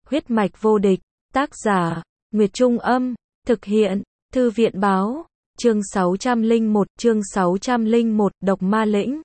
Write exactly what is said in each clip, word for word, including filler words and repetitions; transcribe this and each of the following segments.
Huyết mạch vô địch, tác giả, Nguyệt Trung Âm, thực hiện, Thư viện Báo, chương sáu trăm lẻ một, chương sáu trăm lẻ một, độc ma lĩnh.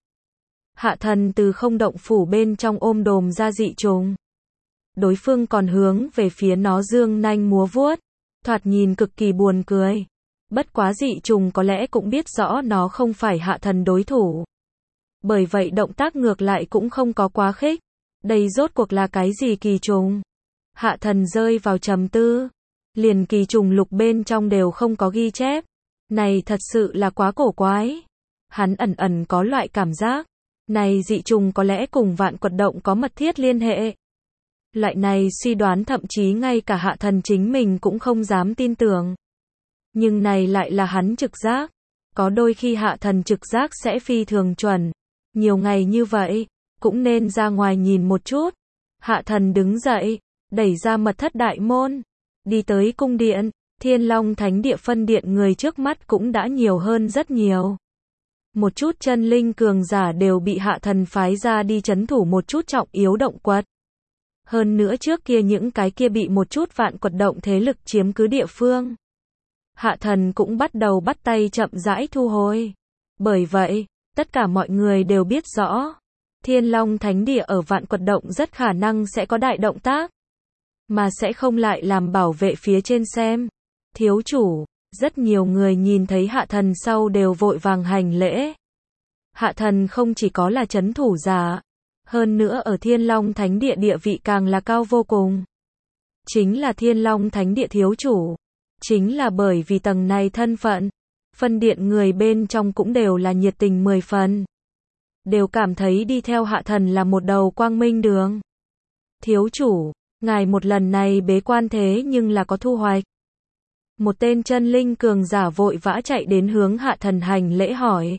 Hạ thần từ không động phủ bên trong ôm đồm ra dị trùng. Đối phương còn hướng về phía nó dương nanh múa vuốt, thoạt nhìn cực kỳ buồn cười. Bất quá dị trùng có lẽ cũng biết rõ nó không phải hạ thần đối thủ. Bởi vậy động tác ngược lại cũng không có quá khích. Đây rốt cuộc là cái gì kỳ trùng? Hạ thần rơi vào trầm tư. Liền kỳ trùng lục bên trong đều không có ghi chép. Này thật sự là quá cổ quái. Hắn ẩn ẩn có loại cảm giác. Này dị trùng có lẽ cùng vạn quật động có mật thiết liên hệ. Loại này suy đoán thậm chí ngay cả hạ thần chính mình cũng không dám tin tưởng. Nhưng này lại là hắn trực giác. Có đôi khi hạ thần trực giác sẽ phi thường chuẩn. Nhiều ngày như vậy, cũng nên ra ngoài nhìn một chút. Hạ thần đứng dậy, đẩy ra mật thất đại môn. Đi tới cung điện, Thiên Long Thánh Địa phân điện người trước mắt cũng đã nhiều hơn rất nhiều. Một chút chân linh cường giả đều bị hạ thần phái ra đi trấn thủ một chút trọng yếu động quật. Hơn nữa trước kia những cái kia bị một chút vạn quật động thế lực chiếm cứ địa phương. Hạ thần cũng bắt đầu bắt tay chậm rãi thu hồi. Bởi vậy, tất cả mọi người đều biết rõ. Thiên Long Thánh Địa ở vạn quật động rất khả năng sẽ có đại động tác. Mà sẽ không lại làm bảo vệ phía trên xem. Thiếu chủ, rất nhiều người nhìn thấy hạ thần sau đều vội vàng hành lễ. Hạ thần không chỉ có là trấn thủ giả. Hơn nữa ở Thiên Long Thánh Địa địa vị càng là cao vô cùng. Chính là Thiên Long Thánh Địa thiếu chủ. Chính là bởi vì tầng này thân phận. Phân điện người bên trong cũng đều là nhiệt tình mười phần. Đều cảm thấy đi theo hạ thần là một đầu quang minh đường. Thiếu chủ, ngài một lần này bế quan thế nhưng là có thu hoạch. Một tên chân linh cường giả vội vã chạy đến hướng hạ thần hành lễ hỏi.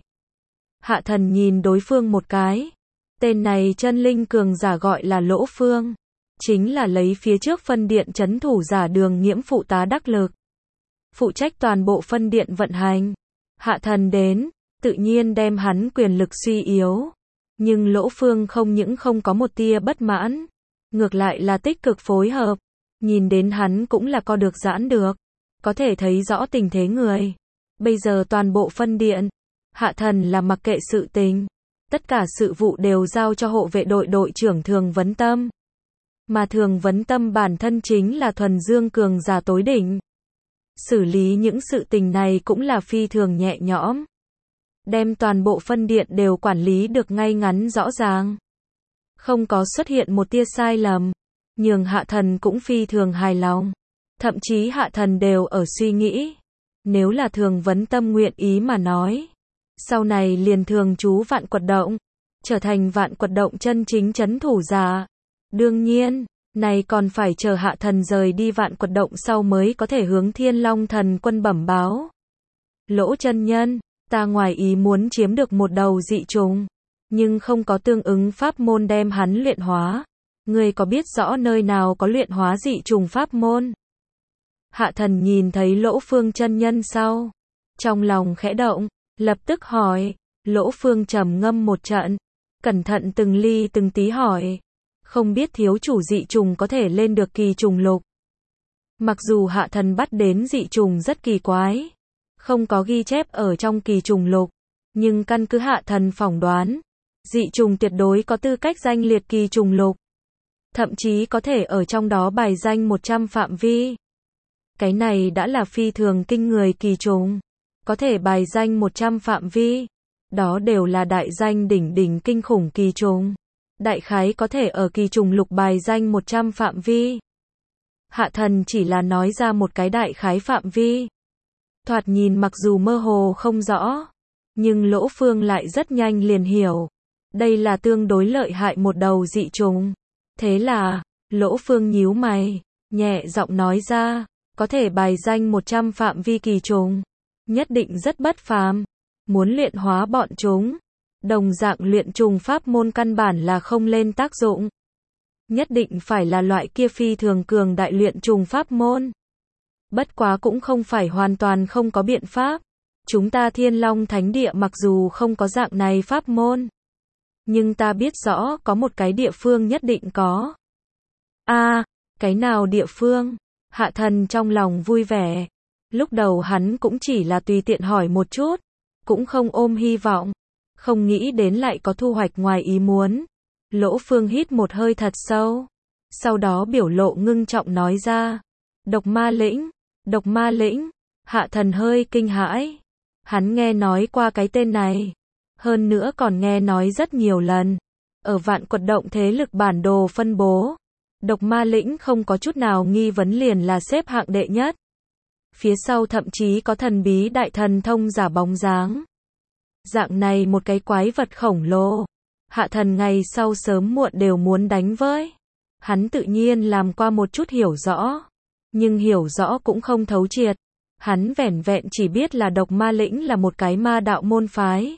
Hạ thần nhìn đối phương một cái. Tên này chân linh cường giả gọi là Lỗ Phương. Chính là lấy phía trước phân điện trấn thủ giả Đường Nghiễm phụ tá đắc lực. Phụ trách toàn bộ phân điện vận hành. Hạ thần đến, tự nhiên đem hắn quyền lực suy yếu. Nhưng Lỗ Phương không những không có một tia bất mãn. Ngược lại là tích cực phối hợp. Nhìn đến hắn cũng là co được giãn được. Có thể thấy rõ tình thế người. Bây giờ toàn bộ phân điện. Hạ thần là mặc kệ sự tình. Tất cả sự vụ đều giao cho hộ vệ đội đội trưởng Thường Vấn Tâm. Mà Thường Vấn Tâm bản thân chính là thuần dương cường giả tối đỉnh. Xử lý những sự tình này cũng là phi thường nhẹ nhõm. Đem toàn bộ phân điện đều quản lý được ngay ngắn rõ ràng. Không có xuất hiện một tia sai lầm. Nhường hạ thần cũng phi thường hài lòng. Thậm chí hạ thần đều ở suy nghĩ. Nếu là Thường Vấn Tâm nguyện ý mà nói. Sau này liền thường trú vạn quật động. Trở thành vạn quật động chân chính trấn thủ giả. Đương nhiên, này còn phải chờ hạ thần rời đi vạn quật động sau mới có thể hướng Thiên Long Thần Quân bẩm báo. Lỗ chân nhân, ta ngoài ý muốn chiếm được một đầu dị trùng. Nhưng không có tương ứng pháp môn đem hắn luyện hóa. Ngươi có biết rõ nơi nào có luyện hóa dị trùng pháp môn? Hạ thần nhìn thấy Lỗ Phương chân nhân sau. Trong lòng khẽ động, lập tức hỏi. Lỗ Phương trầm ngâm một trận. Cẩn thận từng ly từng tí hỏi. Không biết thiếu chủ dị trùng có thể lên được kỳ trùng lục. Mặc dù hạ thần bắt đến dị trùng rất kỳ quái. Không có ghi chép ở trong kỳ trùng lục. Nhưng căn cứ hạ thần phỏng đoán. Dị trùng tuyệt đối có tư cách danh liệt kỳ trùng lục. Thậm chí có thể ở trong đó bài danh một trăm phạm vi. Cái này đã là phi thường kinh người kỳ trùng. Có thể bài danh một trăm phạm vi. Đó đều là đại danh đỉnh đỉnh kinh khủng kỳ trùng. Đại khái có thể ở kỳ trùng lục bài danh một trăm phạm vi. Hạ thần chỉ là nói ra một cái đại khái phạm vi. Thoạt nhìn mặc dù mơ hồ không rõ. Nhưng Lỗ Phương lại rất nhanh liền hiểu. Đây là tương đối lợi hại một đầu dị trùng. Thế là, Lỗ Phương nhíu mày, nhẹ giọng nói ra. Có thể bài danh một trăm phạm vi kỳ trùng. Nhất định rất bất phàm. Muốn luyện hóa bọn chúng. Đồng dạng luyện trùng pháp môn căn bản là không lên tác dụng. Nhất định phải là loại kia phi thường cường đại luyện trùng pháp môn. Bất quá cũng không phải hoàn toàn không có biện pháp. Chúng ta Thiên Long Thánh Địa mặc dù không có dạng này pháp môn. Nhưng ta biết rõ có một cái địa phương nhất định có. A, Cái nào địa phương? Hạ thần trong lòng vui vẻ. Lúc đầu hắn cũng chỉ là tùy tiện hỏi một chút, cũng không ôm hy vọng, không nghĩ đến lại có thu hoạch ngoài ý muốn. Lỗ Phương hít một hơi thật sâu, sau đó biểu lộ ngưng trọng nói ra, độc ma lĩnh, độc ma lĩnh. Hạ thần hơi kinh hãi, hắn nghe nói qua cái tên này, hơn nữa còn nghe nói rất nhiều lần. Ở Vạn Quật Động thế lực bản đồ phân bố, độc ma lĩnh không có chút nào nghi vấn liền là xếp hạng đệ nhất. Phía sau thậm chí có thần bí đại thần thông giả bóng dáng. Dạng này một cái quái vật khổng lồ, hạ thần ngày sau sớm muộn đều muốn đánh với. Hắn tự nhiên làm qua một chút hiểu rõ, nhưng hiểu rõ cũng không thấu triệt. Hắn vẻn vẹn chỉ biết là độc ma lĩnh là một cái ma đạo môn phái.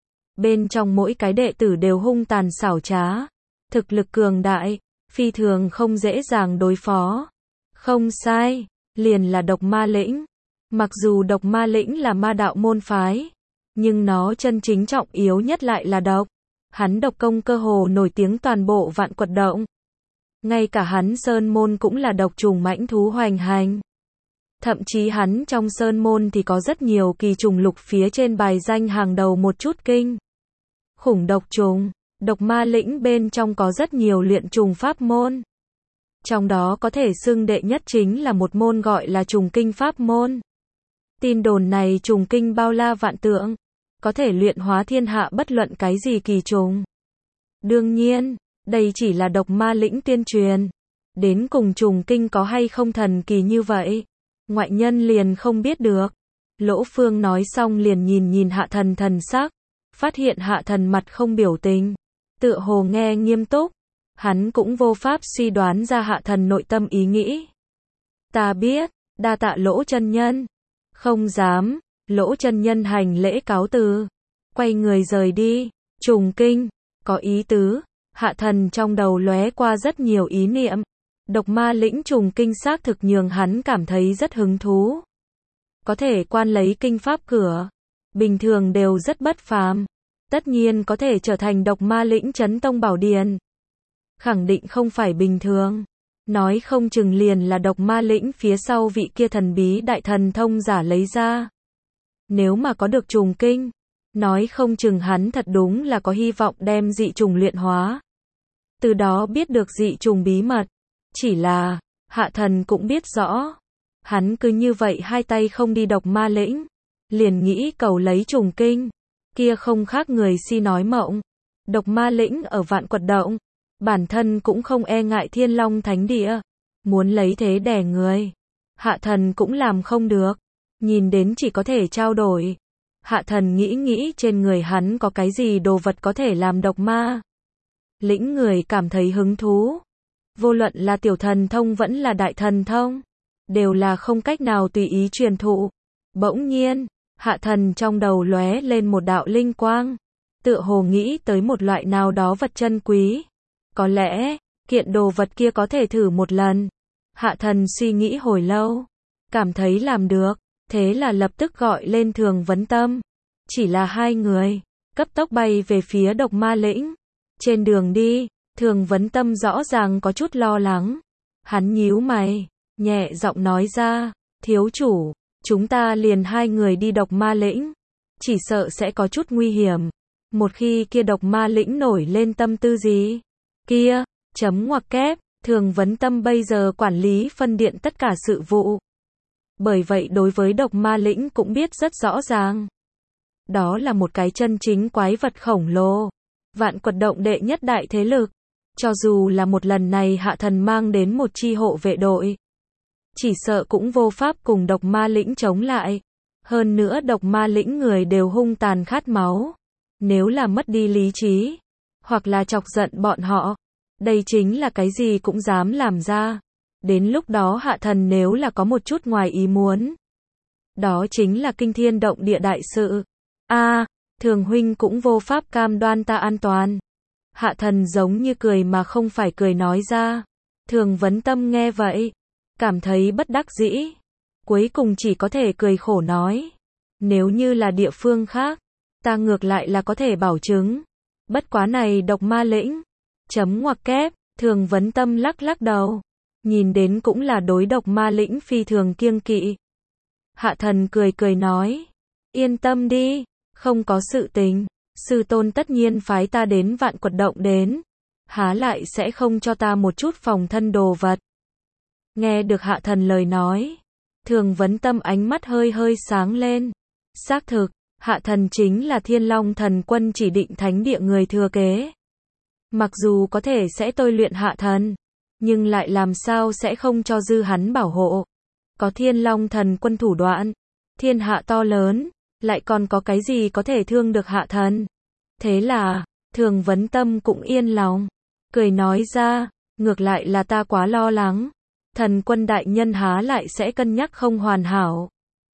Bên trong mỗi cái đệ tử đều hung tàn xảo trá, thực lực cường đại, phi thường không dễ dàng đối phó. Không sai, liền là độc ma lĩnh. Mặc dù độc ma lĩnh là ma đạo môn phái, nhưng nó chân chính trọng yếu nhất lại là độc. Hắn độc công cơ hồ nổi tiếng toàn bộ Vạn Quật Động. Ngay cả hắn sơn môn cũng là độc trùng mãnh thú hoành hành. Thậm chí hắn trong sơn môn thì có rất nhiều kỳ trùng lục phía trên bài danh hàng đầu một chút kinh. Khủng độc trùng, độc ma lĩnh bên trong có rất nhiều luyện trùng pháp môn. Trong đó có thể xưng đệ nhất chính là một môn gọi là trùng kinh pháp môn. Tin đồn này trùng kinh bao la vạn tượng, có thể luyện hóa thiên hạ bất luận cái gì kỳ trùng. Đương nhiên, đây chỉ là độc ma lĩnh tuyên truyền. Đến cùng trùng kinh có hay không thần kỳ như vậy, ngoại nhân liền không biết được. Lỗ Phương nói xong liền nhìn nhìn hạ thần thần sắc, phát hiện hạ thần mặt không biểu tình, tựa hồ nghe nghiêm túc. Hắn cũng vô pháp suy đoán ra hạ thần nội tâm ý nghĩ. Ta biết, đa tạ Lỗ chân nhân. Không dám. Lỗ chân nhân hành lễ cáo từ, quay người rời đi. Trùng kinh, có ý tứ. Hạ thần trong đầu lóe qua rất nhiều ý niệm. Độc ma lĩnh trùng kinh xác thực nhường hắn cảm thấy rất hứng thú. Có thể quan lấy kinh pháp cửa, bình thường đều rất bất phàm. Tất nhiên có thể trở thành độc ma lĩnh chấn tông bảo điển. Khẳng định không phải bình thường. Nói không chừng liền là độc ma lĩnh phía sau vị kia thần bí đại thần thông giả lấy ra. Nếu mà có được trùng kinh, nói không chừng hắn thật đúng là có hy vọng đem dị trùng luyện hóa. Từ đó biết được dị trùng bí mật. Chỉ là, hạ thần cũng biết rõ. Hắn cứ như vậy hai tay không đi độc ma lĩnh, liền nghĩ cầu lấy trùng kinh. Kia không khác người si nói mộng. Độc ma lĩnh ở Vạn Quật Động, bản thân cũng không e ngại Thiên Long Thánh Địa. Muốn lấy thế đè người, hạ thần cũng làm không được. Nhìn đến chỉ có thể trao đổi. Hạ thần nghĩ nghĩ trên người hắn có cái gì đồ vật có thể làm độc ma lĩnh người cảm thấy hứng thú. Vô luận là tiểu thần thông vẫn là đại thần thông, đều là không cách nào tùy ý truyền thụ. Bỗng nhiên, hạ thần trong đầu lóe lên một đạo linh quang, tựa hồ nghĩ tới một loại nào đó vật chân quý. Có lẽ, kiện đồ vật kia có thể thử một lần. Hạ thần suy nghĩ hồi lâu, cảm thấy làm được, thế là lập tức gọi lên Thường Vấn Tâm. Chỉ là hai người, cấp tốc bay về phía độc ma lĩnh. Trên đường đi, Thường Vấn Tâm rõ ràng có chút lo lắng. Hắn nhíu mày, nhẹ giọng nói ra, thiếu chủ, chúng ta liền hai người đi độc ma lĩnh. Chỉ sợ sẽ có chút nguy hiểm. Một khi kia độc ma lĩnh nổi lên tâm tư gì? Kia, chấm ngoặc kép, Thường Vấn Tâm bây giờ quản lý phân điện tất cả sự vụ. Bởi vậy đối với độc ma lĩnh cũng biết rất rõ ràng. Đó là một cái chân chính quái vật khổng lồ. Vạn Quật Động đệ nhất đại thế lực. Cho dù là một lần này hạ thần mang đến một chi hộ vệ đội, chỉ sợ cũng vô pháp cùng độc ma lĩnh chống lại. Hơn nữa độc ma lĩnh người đều hung tàn khát máu. Nếu là mất đi lý trí, hoặc là chọc giận bọn họ, đây chính là cái gì cũng dám làm ra. Đến lúc đó hạ thần nếu là có một chút ngoài ý muốn, đó chính là kinh thiên động địa đại sự. A, à, Thường huynh cũng vô pháp cam đoan ta an toàn. Hạ thần giống như cười mà không phải cười nói ra. Thường Vấn Tâm nghe vậy, cảm thấy bất đắc dĩ. Cuối cùng chỉ có thể cười khổ nói. Nếu như là địa phương khác, ta ngược lại là có thể bảo chứng. Bất quá này độc ma lĩnh. Chấm ngoặc kép, Thường Vấn Tâm lắc lắc đầu. nhìn đến cũng là đối độc ma lĩnh phi thường kiêng kỵ. Hạ thần cười cười nói, yên tâm đi, không có sự tình, sư tôn tất nhiên phái ta đến vạn quật động đến, há lại sẽ không cho ta một chút phòng thân đồ vật. Nghe được hạ thần lời nói, Thường Vấn Tâm ánh mắt hơi hơi sáng lên. Xác thực, hạ thần chính là Thiên Long Thần Quân chỉ định thánh địa người thừa kế. Mặc dù có thể sẽ tôi luyện hạ thần, nhưng lại làm sao sẽ không cho dư hắn bảo hộ. Có Thiên Long Thần Quân thủ đoạn, thiên hạ to lớn, lại còn có cái gì có thể thương được hạ thần. Thế là, Thường Vấn Tâm cũng yên lòng, cười nói ra, ngược lại là ta quá lo lắng. Thần quân đại nhân há lại sẽ cân nhắc không hoàn hảo.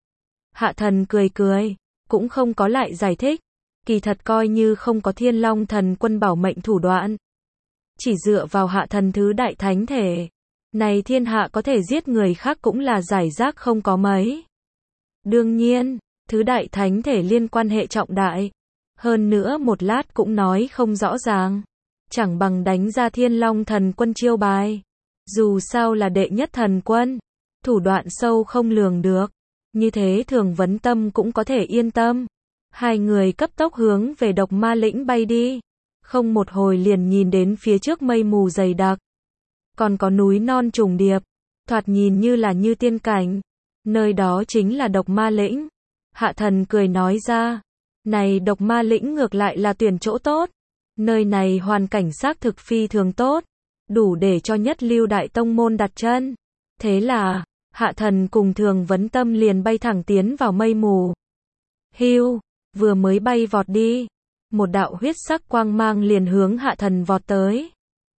Hạ thần cười cười, cũng không có lại giải thích. Kỳ thật coi như không có Thiên Long Thần Quân bảo mệnh thủ đoạn, chỉ dựa vào hạ thần thứ đại thánh thể, này thiên hạ có thể giết người khác cũng là giải rác không có mấy. Đương nhiên, thứ đại thánh thể liên quan hệ trọng đại, hơn nữa một lát cũng nói không rõ ràng, chẳng bằng đánh ra Thiên Long Thần Quân chiêu bài. Dù sao là đệ nhất thần quân, thủ đoạn sâu không lường được, như thế Thường Vấn Tâm cũng có thể yên tâm. Hai người cấp tốc hướng về độc ma lĩnh bay đi, không một hồi liền nhìn đến phía trước mây mù dày đặc, còn có núi non trùng điệp, thoạt nhìn như là như tiên cảnh, nơi đó chính là độc ma lĩnh. Hạ thần cười nói ra, này độc ma lĩnh ngược lại là tuyển chỗ tốt, nơi này hoàn cảnh xác thực phi thường tốt, đủ để cho nhất lưu đại tông môn đặt chân. Thế là, hạ thần cùng Thường Vấn Tâm liền bay thẳng tiến vào mây mù. Hưu, vừa mới bay vọt đi, một đạo huyết sắc quang mang liền hướng hạ thần vọt tới.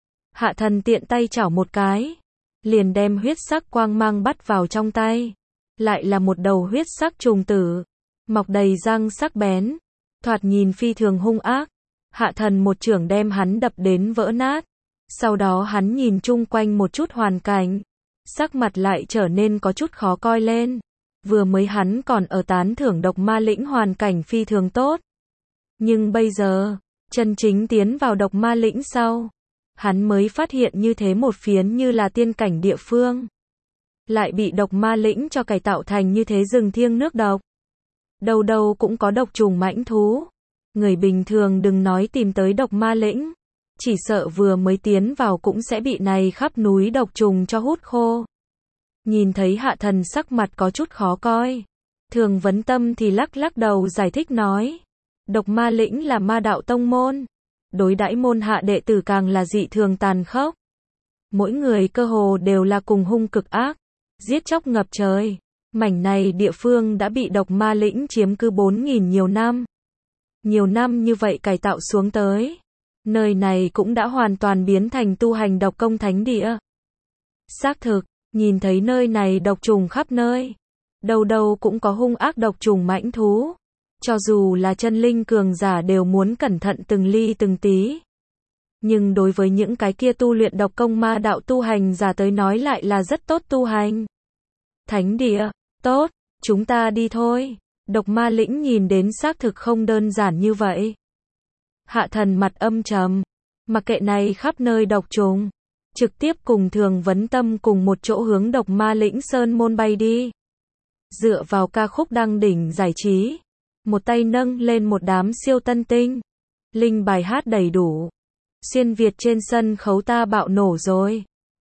Hạ thần tiện tay chảo một cái, liền đem huyết sắc quang mang bắt vào trong tay. Lại là một đầu huyết sắc trùng tử, mọc đầy răng sắc bén, thoạt nhìn phi thường hung ác. Hạ thần một chưởng đem hắn đập đến vỡ nát. Sau đó hắn nhìn chung quanh một chút hoàn cảnh, sắc mặt lại trở nên có chút khó coi lên. Vừa mới hắn còn ở tán thưởng độc ma lĩnh hoàn cảnh phi thường tốt, nhưng bây giờ, chân chính tiến vào độc ma lĩnh sau, hắn mới phát hiện như thế một phiến như là tiên cảnh địa phương, lại bị độc ma lĩnh cho cải tạo thành như thế rừng thiêng nước độc. Đâu đâu cũng có độc trùng mãnh thú. Người bình thường đừng nói tìm tới độc ma lĩnh, chỉ sợ vừa mới tiến vào cũng sẽ bị này khắp núi độc trùng cho hút khô. Nhìn thấy hạ thần sắc mặt có chút khó coi, Thường Vấn Tâm thì lắc lắc đầu giải thích nói, độc ma lĩnh là ma đạo tông môn, đối đãi môn hạ đệ tử càng là dị thường tàn khốc. Mỗi người cơ hồ đều là cùng hung cực ác, giết chóc ngập trời. Mảnh này địa phương đã bị độc ma lĩnh chiếm cứ bốn nghìn nhiều năm. Nhiều năm như vậy cải tạo xuống tới, nơi này cũng đã hoàn toàn biến thành tu hành độc công thánh địa. Xác thực, nhìn thấy nơi này độc trùng khắp nơi, đâu đâu cũng có hung ác độc trùng mãnh thú, cho dù là chân linh cường giả đều muốn cẩn thận từng ly từng tí. Nhưng đối với những cái kia tu luyện độc công ma đạo tu hành giả tới nói lại là rất tốt tu hành. Thánh địa, tốt, chúng ta đi thôi. Độc ma lĩnh nhìn đến xác thực không đơn giản như vậy. Hạ thần mặt âm trầm, mặc kệ này khắp nơi độc trùng, trực tiếp cùng Thường Vấn Tâm cùng một chỗ hướng độc ma lĩnh sơn môn bay đi. Dựa vào ca khúc đăng đỉnh giải trí, một tay nâng lên một đám siêu tân tinh, linh bài hát đầy đủ. Xuyên Việt trên sân khấu ta bạo nổ rồi.